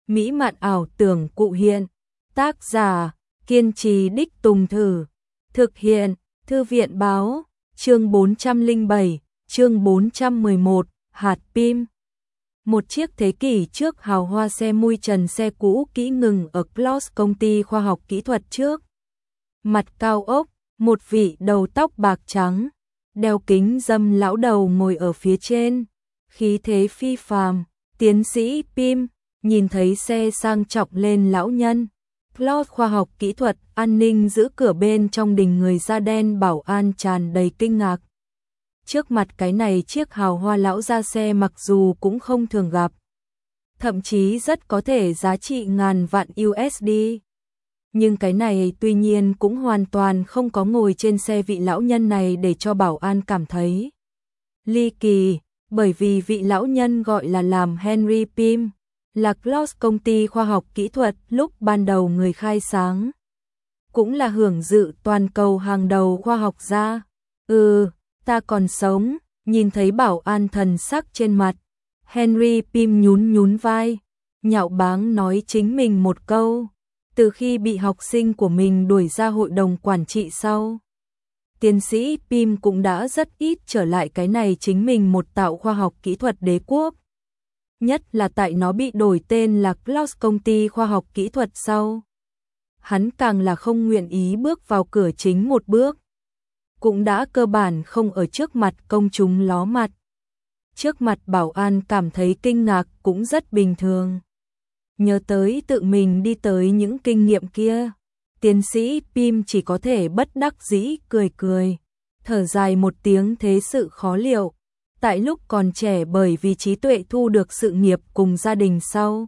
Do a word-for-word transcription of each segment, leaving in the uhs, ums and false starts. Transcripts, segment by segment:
mỹ mạn ảo tưởng cụ hiện. Tác giả, kiên trì đích tùng thử. Thực hiện, Thư viện báo, chương bốn trăm lẻ bảy, chương bốn trăm mười một, hạt pim. Một chiếc thế kỷ trước hào hoa xe mui trần xe cũ kỹ ngừng ở Closs công ty khoa học kỹ thuật trước. Mặt cao ốc, một vị đầu tóc bạc trắng, đeo kính râm lão đầu ngồi ở phía trên, khí thế phi phàm, tiến sĩ Pim, nhìn thấy xe sang trọng lên lão nhân. Closs khoa học kỹ thuật, an ninh giữ cửa bên trong đình người da đen bảo an tràn đầy kinh ngạc. Trước mặt cái này chiếc hào hoa lão ra xe mặc dù cũng không thường gặp, thậm chí rất có thể giá trị ngàn vạn u ét đê. Nhưng cái này tuy nhiên cũng hoàn toàn không có ngồi trên xe vị lão nhân này để cho bảo an cảm thấy ly kỳ, bởi vì vị lão nhân gọi là làm Henry Pim, là Closs công ty khoa học kỹ thuật lúc ban đầu người khai sáng, cũng là hưởng dự toàn cầu hàng đầu khoa học gia. Ừ, ta còn sống. Nhìn thấy bảo an thần sắc trên mặt, Henry Pim nhún nhún vai, nhạo báng nói chính mình một câu. Từ khi bị học sinh của mình đuổi ra hội đồng quản trị sau, tiến sĩ Pim cũng đã rất ít trở lại cái này chính mình một tạo khoa học kỹ thuật đế quốc. Nhất là tại nó bị đổi tên là Closs công ty khoa học kỹ thuật sau. Hắn càng là không nguyện ý bước vào cửa chính một bước. Cũng đã cơ bản không ở trước mặt công chúng ló mặt. Trước mặt bảo an cảm thấy kinh ngạc cũng rất bình thường. Nhớ tới tự mình đi tới những kinh nghiệm kia, tiến sĩ Pim chỉ có thể bất đắc dĩ cười cười, thở dài một tiếng thế sự khó liệu. Tại lúc còn trẻ bởi vì trí tuệ thu được sự nghiệp cùng gia đình sau,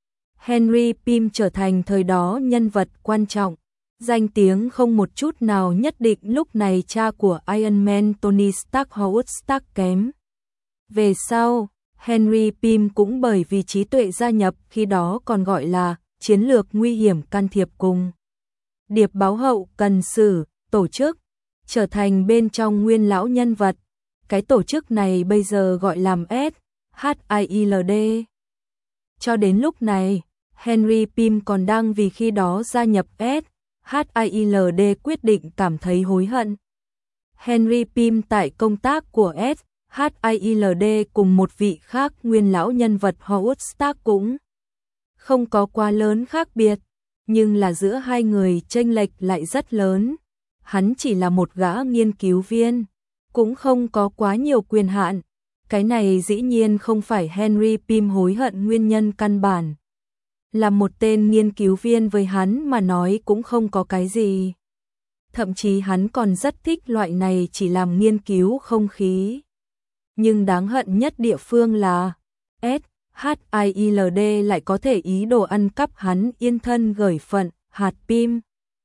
Henry Pim trở thành thời đó nhân vật quan trọng, danh tiếng không một chút nào nhất định lúc này cha của Iron Man Tony Stark Howard Stark kém. Về sau, Henry Pim cũng bởi vì trí tuệ gia nhập khi đó còn gọi là chiến lược nguy hiểm can thiệp cùng điệp báo hậu cần xử tổ chức, trở thành bên trong nguyên lão nhân vật. Cái tổ chức này bây giờ gọi làm S H I L D. Cho đến lúc này, Henry Pim còn đang vì khi đó gia nhập S H I L D quyết định cảm thấy hối hận. Henry Pim tại công tác của S H I L D cùng một vị khác nguyên lão nhân vật Howard Stark cũng không có quá lớn khác biệt, nhưng là giữa hai người chênh lệch lại rất lớn. Hắn chỉ là một gã nghiên cứu viên, cũng không có quá nhiều quyền hạn. Cái này dĩ nhiên không phải Henry Pim hối hận nguyên nhân căn bản. Là một tên nghiên cứu viên với hắn mà nói cũng không có cái gì. Thậm chí hắn còn rất thích loại này chỉ làm nghiên cứu không khí. Nhưng đáng hận nhất địa phương là S H I L D lại có thể ý đồ ăn cắp hắn yên thân gởi phận, hạt pim.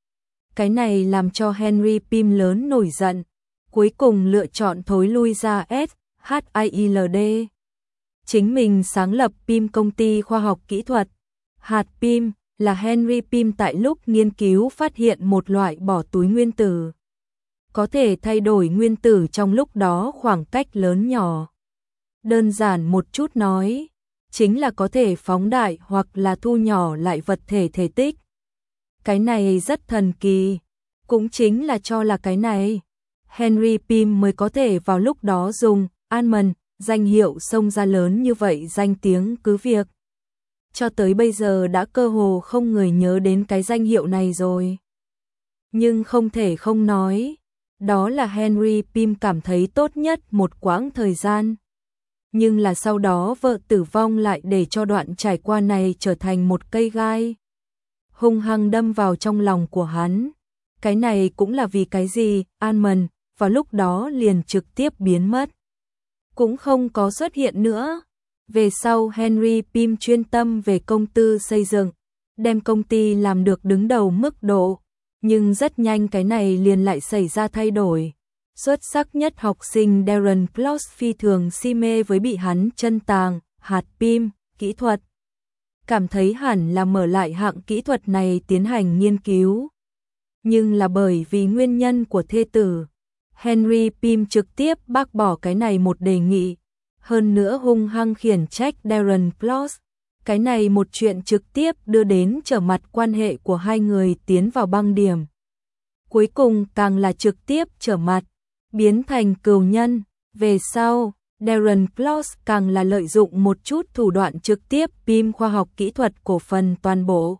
Cái này làm cho Henry Pim lớn nổi giận, cuối cùng lựa chọn thối lui ra S H I L D. Chính mình sáng lập Pim công ty khoa học kỹ thuật. Hạt pim là Henry Pim tại lúc nghiên cứu phát hiện một loại bỏ túi nguyên tử, có thể thay đổi nguyên tử trong lúc đó khoảng cách lớn nhỏ. Đơn giản một chút nói, chính là có thể phóng đại hoặc là thu nhỏ lại vật thể thể tích. Cái này rất thần kỳ, cũng chính là cho là cái này, Henry Pim mới có thể vào lúc đó dùng Almond, danh hiệu xông ra lớn như vậy danh tiếng cứ việc. Cho tới bây giờ đã cơ hồ không người nhớ đến cái danh hiệu này rồi. Nhưng không thể không nói, đó là Henry Pim cảm thấy tốt nhất một quãng thời gian. Nhưng là sau đó vợ tử vong lại để cho đoạn trải qua này trở thành một cây gai hung hăng đâm vào trong lòng của hắn. Cái này cũng là vì cái gì, Almond vào lúc đó liền trực tiếp biến mất, cũng không có xuất hiện nữa. Về sau Henry Pim chuyên tâm về công tư xây dựng, đem công ty làm được đứng đầu mức độ, nhưng rất nhanh cái này liền lại xảy ra thay đổi. Xuất sắc nhất học sinh Darren Closs phi thường si mê với bị hắn chân tàng, hạt pim, kỹ thuật. Cảm thấy hẳn là mở lại hạng kỹ thuật này tiến hành nghiên cứu. Nhưng là bởi vì nguyên nhân của thê tử, Henry Pim trực tiếp bác bỏ cái này một đề nghị. Hơn nữa hung hăng khiển trách Darren Closs. Cái này một chuyện trực tiếp đưa đến trở mặt quan hệ của hai người tiến vào băng điểm. Cuối cùng càng là trực tiếp trở mặt, biến thành cừu nhân. Về sau, Darren Kloss càng là lợi dụng một chút thủ đoạn trực tiếp Pym khoa học kỹ thuật cổ phần toàn bộ.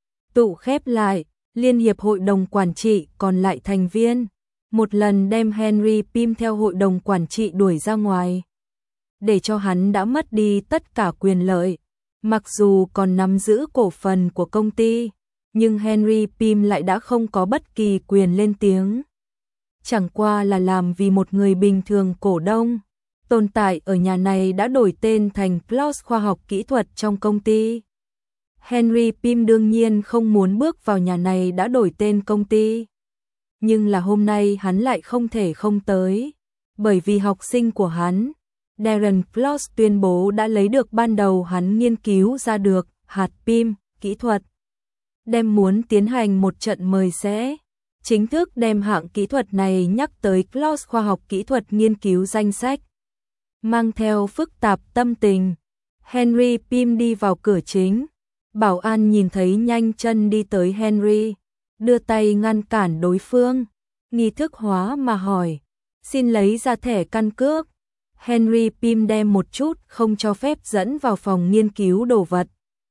Tụ khép lại, Liên hiệp hội đồng quản trị còn lại thành viên, một lần đem Henry Pym theo hội đồng quản trị đuổi ra ngoài, để cho hắn đã mất đi tất cả quyền lợi. Mặc dù còn nắm giữ cổ phần của công ty, nhưng Henry Pym lại đã không có bất kỳ quyền lên tiếng. Chẳng qua là làm vì một người bình thường cổ đông, tồn tại ở nhà này đã đổi tên thành Kloss khoa học kỹ thuật trong công ty. Henry Pym đương nhiên không muốn bước vào nhà này đã đổi tên công ty. Nhưng là hôm nay hắn lại không thể không tới, bởi vì học sinh của hắn, Darren Kloss tuyên bố đã lấy được ban đầu hắn nghiên cứu ra được hạt Pym kỹ thuật, đem muốn tiến hành một trận mời sẽ chính thức đem hạng kỹ thuật này nhắc tới Kloss khoa học kỹ thuật nghiên cứu danh sách. Mang theo phức tạp tâm tình, Henry Pym đi vào cửa chính. Bảo an nhìn thấy nhanh chân đi tới Henry, đưa tay ngăn cản đối phương, nghi thức hóa mà hỏi, xin lấy ra thẻ căn cước. Henry Pym đem một chút không cho phép dẫn vào phòng nghiên cứu đồ vật,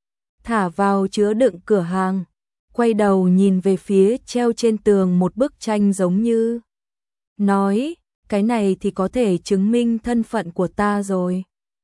thả vào chứa đựng cửa hàng, quay đầu nhìn về phía treo trên tường một bức tranh giống như nói, cái này thì có thể chứng minh thân phận của ta rồi.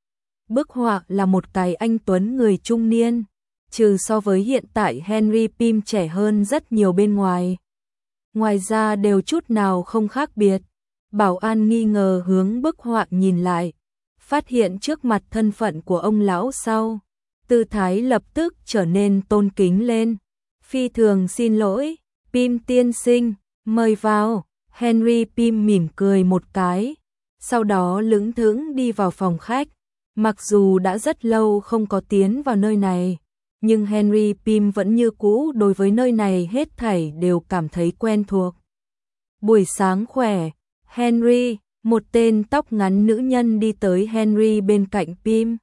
Bức họa là một cái anh tuấn người trung niên, trừ so với hiện tại Henry Pym trẻ hơn rất nhiều bên ngoài. Ngoài ra đều chút nào không khác biệt. Bảo an nghi ngờ hướng bức họa nhìn lại, phát hiện trước mặt thân phận của ông lão sau, tư thái lập tức trở nên tôn kính lên. Phi thường xin lỗi, Pym tiên sinh, mời vào. Henry Pym mỉm cười một cái, sau đó lững thững đi vào phòng khách. Mặc dù đã rất lâu không có tiến vào nơi này, nhưng Henry Pym vẫn như cũ đối với nơi này hết thảy đều cảm thấy quen thuộc. Buổi sáng khỏe, Henry, một tên tóc ngắn nữ nhân đi tới Henry bên cạnh Pym.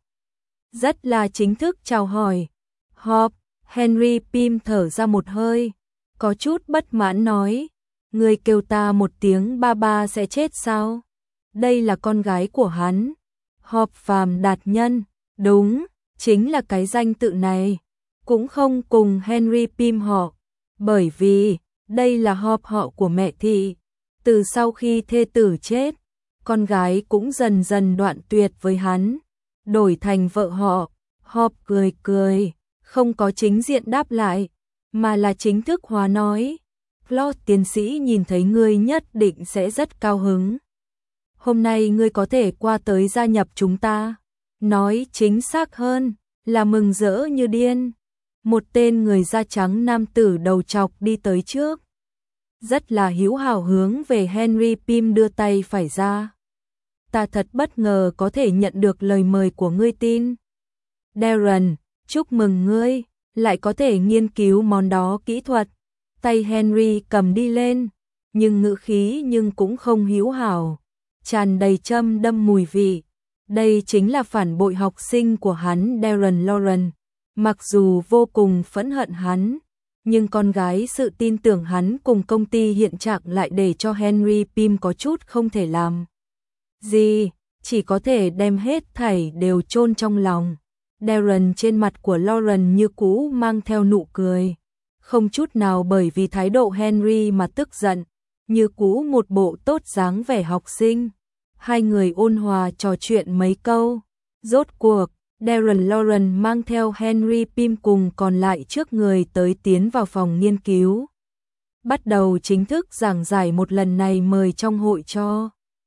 Rất là chính thức chào hỏi. Hop, Henry Pym thở ra một hơi, có chút bất mãn nói, người kêu ta một tiếng ba ba sẽ chết sao? Đây là con gái của hắn. Hop Phàm Đạt Nhân, đúng, chính là cái danh tự này. Cũng không cùng Henry Pym họ, bởi vì đây là Hop họ của mẹ thị. Từ sau khi thê tử chết, con gái cũng dần dần đoạn tuyệt với hắn, đổi thành vợ họ. Hop cười cười, không có chính diện đáp lại, mà là chính thức hóa nói, Kloss tiến sĩ nhìn thấy ngươi nhất định sẽ rất cao hứng. Hôm nay ngươi có thể qua tới gia nhập chúng ta. Nói chính xác hơn, là mừng rỡ như điên. Một tên người da trắng nam tử đầu trọc đi tới trước, rất là hữu hảo hướng về Henry Pym đưa tay phải ra. Ta thật bất ngờ có thể nhận được lời mời của ngươi tin. Darren, chúc mừng ngươi, lại có thể nghiên cứu món đó kỹ thuật. Tay Henry cầm đi lên, nhưng ngữ khí nhưng cũng không hữu hảo, tràn đầy châm đâm mùi vị. Đây chính là phản bội học sinh của hắn Darren Lauren. Mặc dù vô cùng phẫn hận hắn, nhưng con gái sự tin tưởng hắn cùng công ty hiện trạng lại để cho Henry Pym có chút không thể làm gì, chỉ có thể đem hết thảy đều chôn trong lòng. Darren trên mặt của Lauren như cũ mang theo nụ cười, không chút nào bởi vì thái độ Henry mà tức giận, như cũ một bộ tốt dáng vẻ học sinh. Hai người ôn hòa trò chuyện mấy câu, rốt cuộc Darren Lauren mang theo Henry Pym cùng còn lại trước người tới tiến vào phòng nghiên cứu. Bắt đầu chính thức giảng giải một lần này mời trong hội cho.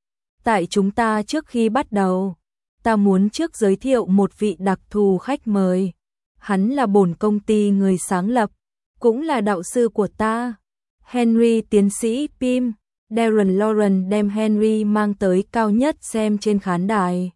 Tại chúng ta trước khi bắt đầu, ta muốn trước giới thiệu một vị đặc thù khách mời. Hắn là bổn công ty người sáng lập, cũng là đạo sư của ta. Henry tiến sĩ Pym. Darren Lauren đem Henry mang tới cao nhất xem trên khán đài,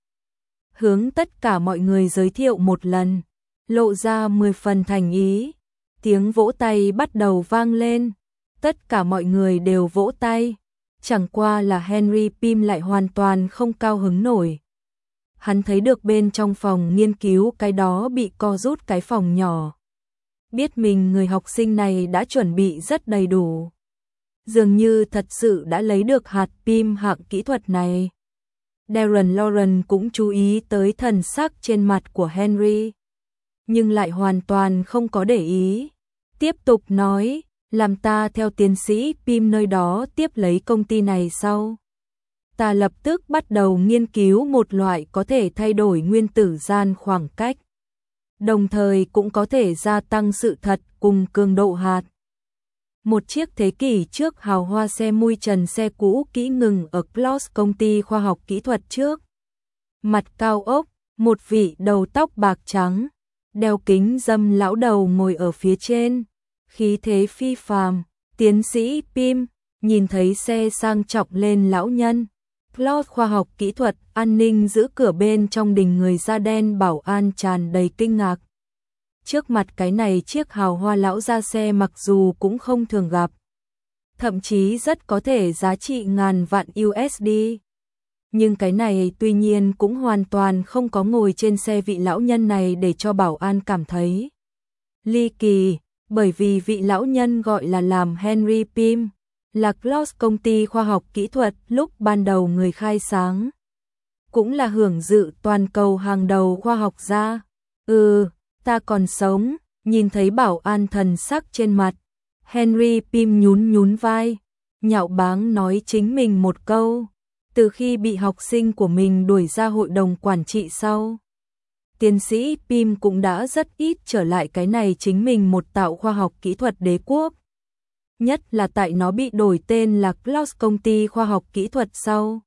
hướng tất cả mọi người giới thiệu một lần, lộ ra mười phần thành ý. Tiếng vỗ tay bắt đầu vang lên, tất cả mọi người đều vỗ tay, chẳng qua là Henry Pym lại hoàn toàn không cao hứng nổi. hắn thấy được bên trong phòng nghiên cứu cái đó bị co rút cái phòng nhỏ. Biết mình người học sinh này đã chuẩn bị rất đầy đủ. Dường như thật sự đã lấy được hạt pim hạng kỹ thuật này. Darren Lauren cũng chú ý tới thần sắc trên mặt của Henry, nhưng lại hoàn toàn không có để ý. Tiếp tục nói, làm ta theo tiến sĩ Pym nơi đó tiếp lấy công ty này sau. Ta lập tức bắt đầu nghiên cứu một loại có thể thay đổi nguyên tử gian khoảng cách, đồng thời cũng có thể gia tăng sự thật cùng cường độ hạt. Một chiếc thế kỷ trước hào hoa xe mui trần xe cũ kỹ ngừng ở Closs công ty khoa học kỹ thuật trước. Mặt cao ốc, một vị đầu tóc bạc trắng, đeo kính râm lão đầu ngồi ở phía trên, khí thế phi phàm. Tiến sĩ Pym nhìn thấy xe sang trọng lên lão nhân. Closs khoa học kỹ thuật an ninh giữ cửa bên trong đình người da đen bảo an tràn đầy kinh ngạc. Trước mặt cái này chiếc hào hoa lão ra xe mặc dù cũng không thường gặp, thậm chí rất có thể giá trị ngàn vạn u ét đê. Nhưng cái này tuy nhiên cũng hoàn toàn không có ngồi trên xe vị lão nhân này để cho bảo an cảm thấy ly kỳ, bởi vì vị lão nhân gọi là làm Henry Pym, là Closs công ty khoa học kỹ thuật lúc ban đầu người khai sáng, cũng là hưởng dự toàn cầu hàng đầu khoa học gia. Ừ, ta còn sống. Nhìn thấy bảo an thần sắc trên mặt, Henry Pym nhún nhún vai, nhạo báng nói chính mình một câu. Từ khi bị học sinh của mình đuổi ra hội đồng quản trị sau, tiến sĩ Pym cũng đã rất ít trở lại cái này chính mình một tạo khoa học kỹ thuật đế quốc. Nhất là tại nó bị đổi tên là Closs công ty khoa học kỹ thuật sau.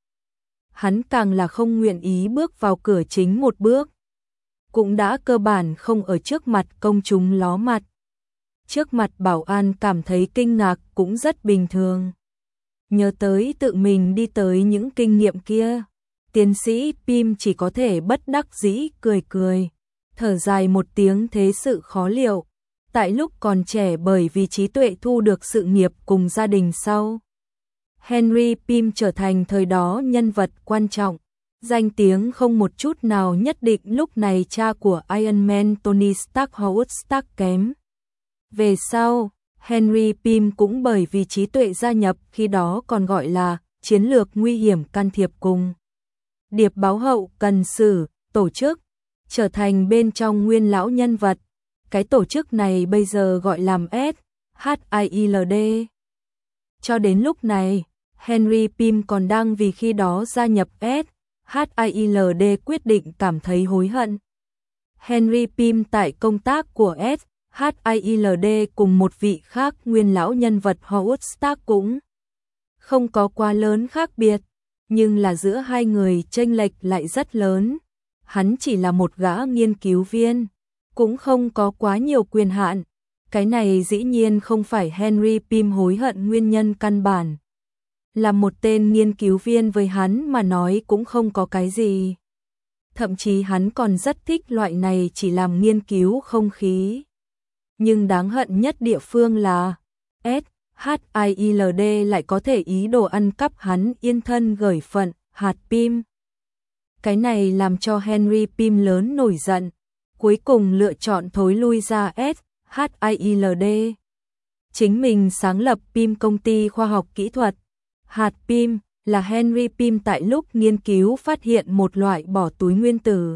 Hắn càng là không nguyện ý bước vào cửa chính một bước. Cũng đã cơ bản không ở trước mặt công chúng ló mặt. Trước mặt bảo an cảm thấy kinh ngạc cũng rất bình thường. Nhớ tới tự mình đi tới những kinh nghiệm kia, tiến sĩ Pym chỉ có thể bất đắc dĩ cười cười, thở dài một tiếng thế sự khó liệu. Tại lúc còn trẻ bởi vì trí tuệ thu được sự nghiệp cùng gia đình sau, Henry Pym trở thành thời đó nhân vật quan trọng, danh tiếng không một chút nào nhất định lúc này cha của Iron Man Tony Stark Howard Stark kém. Về sau, Henry Pym cũng bởi vì trí tuệ gia nhập khi đó còn gọi là chiến lược nguy hiểm can thiệp cùng điệp báo hậu cần xử tổ chức, trở thành bên trong nguyên lão nhân vật. Cái tổ chức này bây giờ gọi làm S H I L D. Cho đến lúc này, Henry Pym còn đang vì khi đó gia nhập S H I L D quyết định cảm thấy hối hận. Henry Pym tại công tác của S H I L D cùng một vị khác nguyên lão nhân vật Howard Stark cũng không có quá lớn khác biệt, nhưng là giữa hai người chênh lệch lại rất lớn. Hắn chỉ là một gã nghiên cứu viên, cũng không có quá nhiều quyền hạn. Cái này dĩ nhiên không phải Henry Pym hối hận nguyên nhân căn bản. Là một tên nghiên cứu viên với hắn mà nói cũng không có cái gì. Thậm chí hắn còn rất thích loại này chỉ làm nghiên cứu không khí. Nhưng đáng hận nhất địa phương là S H I L D lại có thể ý đồ ăn cắp hắn yên thân gởi phận, hạt Pym. Cái này làm cho Henry Pym lớn nổi giận, cuối cùng lựa chọn thối lui ra S H I L D. Chính mình sáng lập Pym công ty khoa học kỹ thuật. Hạt Pym là Henry Pym tại lúc nghiên cứu phát hiện một loại bỏ túi nguyên tử,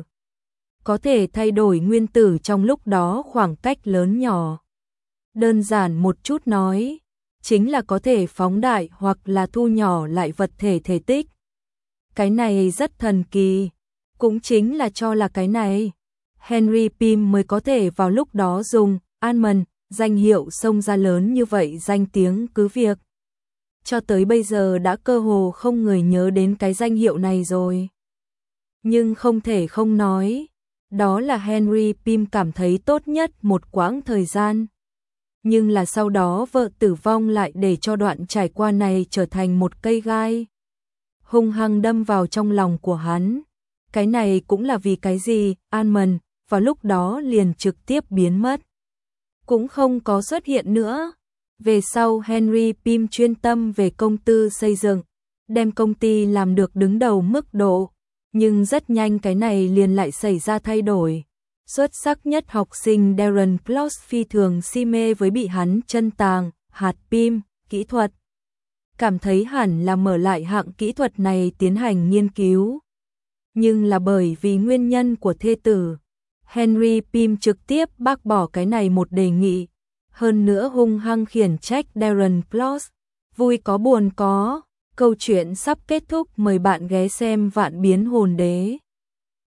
có thể thay đổi nguyên tử trong lúc đó khoảng cách lớn nhỏ. Đơn giản một chút nói, chính là có thể phóng đại hoặc là thu nhỏ lại vật thể thể tích. Cái này rất thần kỳ, cũng chính là cho là cái này, Henry Pym mới có thể vào lúc đó dùng Almond, danh hiệu xông ra lớn như vậy danh tiếng cứ việc. Cho tới bây giờ đã cơ hồ không người nhớ đến cái danh hiệu này rồi. Nhưng không thể không nói, đó là Henry Pym cảm thấy tốt nhất một quãng thời gian. Nhưng là sau đó vợ tử vong lại để cho đoạn trải qua này trở thành một cây gai hung hăng đâm vào trong lòng của hắn. Cái này cũng là vì cái gì, Almond vào lúc đó liền trực tiếp biến mất, cũng không có xuất hiện nữa. Về sau Henry Pym chuyên tâm về công tư xây dựng, đem công ty làm được đứng đầu mức độ, Nhưng rất nhanh cái này liền lại xảy ra thay đổi. Xuất sắc nhất học sinh Darren Ploss phi thường si mê với bị hắn chân tàng, hạt pim, kỹ thuật. Cảm thấy hẳn là mở lại hạng kỹ thuật này tiến hành nghiên cứu. Nhưng là bởi vì nguyên nhân của thê tử, Henry Pym trực tiếp bác bỏ cái này một đề nghị. Hơn nữa hung hăng khiển trách Darren Ploss. Vui có buồn có, câu chuyện sắp kết thúc, mời bạn ghé xem Vạn Biến Hồn Đế.